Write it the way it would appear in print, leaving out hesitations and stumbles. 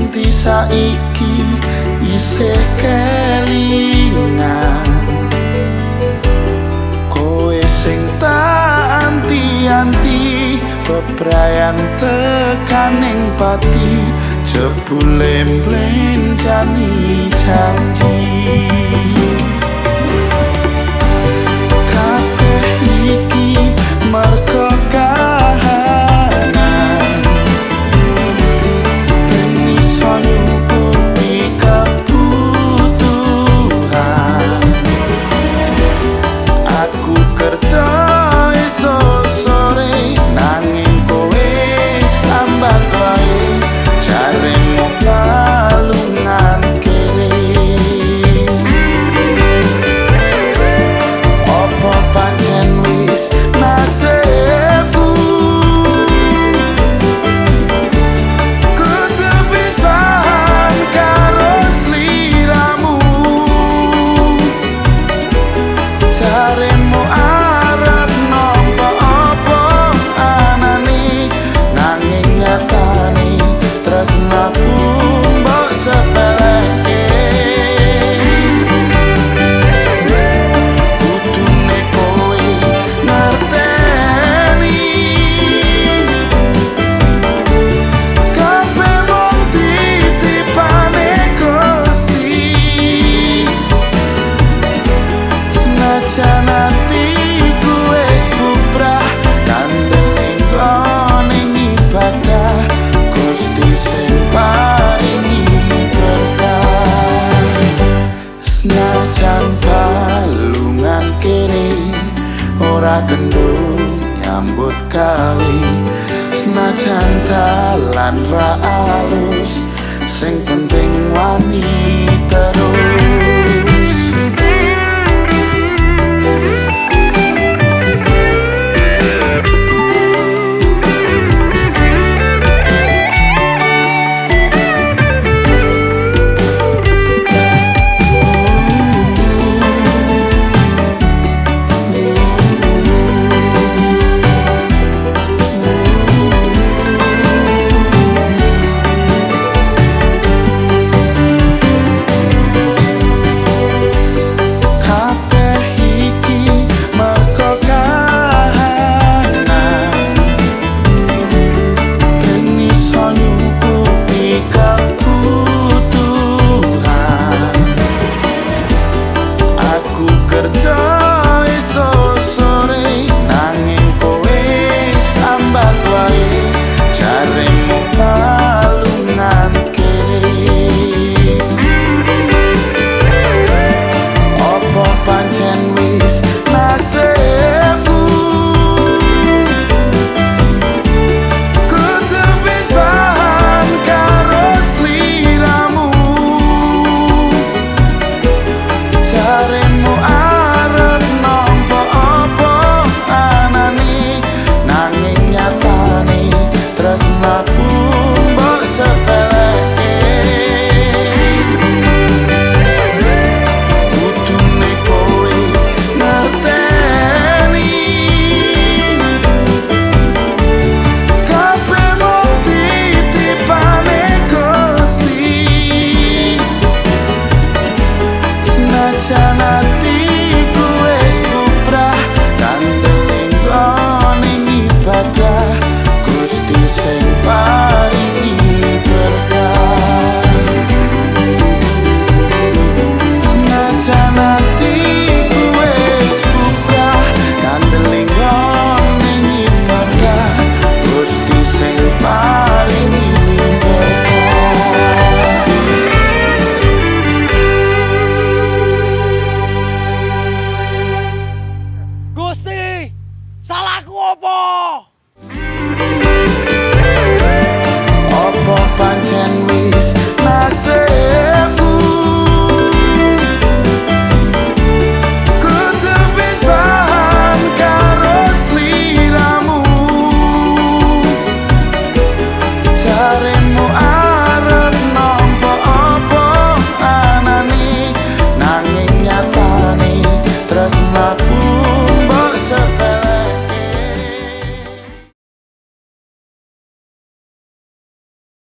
nganti saiki isih kelingan. Kowe sing tak anti-anti bebrayan tekaning pati, jebule mblenjani janji. Kabeh iki merga kahanan, ben iso nyukupi kebutuhan. Aku kerja esok sore nanging kowe sambat wae, jaremu balungan kere. Opo pancen wis nasibku kudu pisan karo sliramu. Jaremu arep nampa apa anane, nanging nyatane tresnaku mbok sepeleke. Kudune kowe ngerteni, kabeh mung titipane Gusti. Senajan atiku wis bubrah kandeling ning ibadah, Gusti sing paringi berkah. Senajan balungan kene ora kendho nyambut gawe, senajan dalan ra alus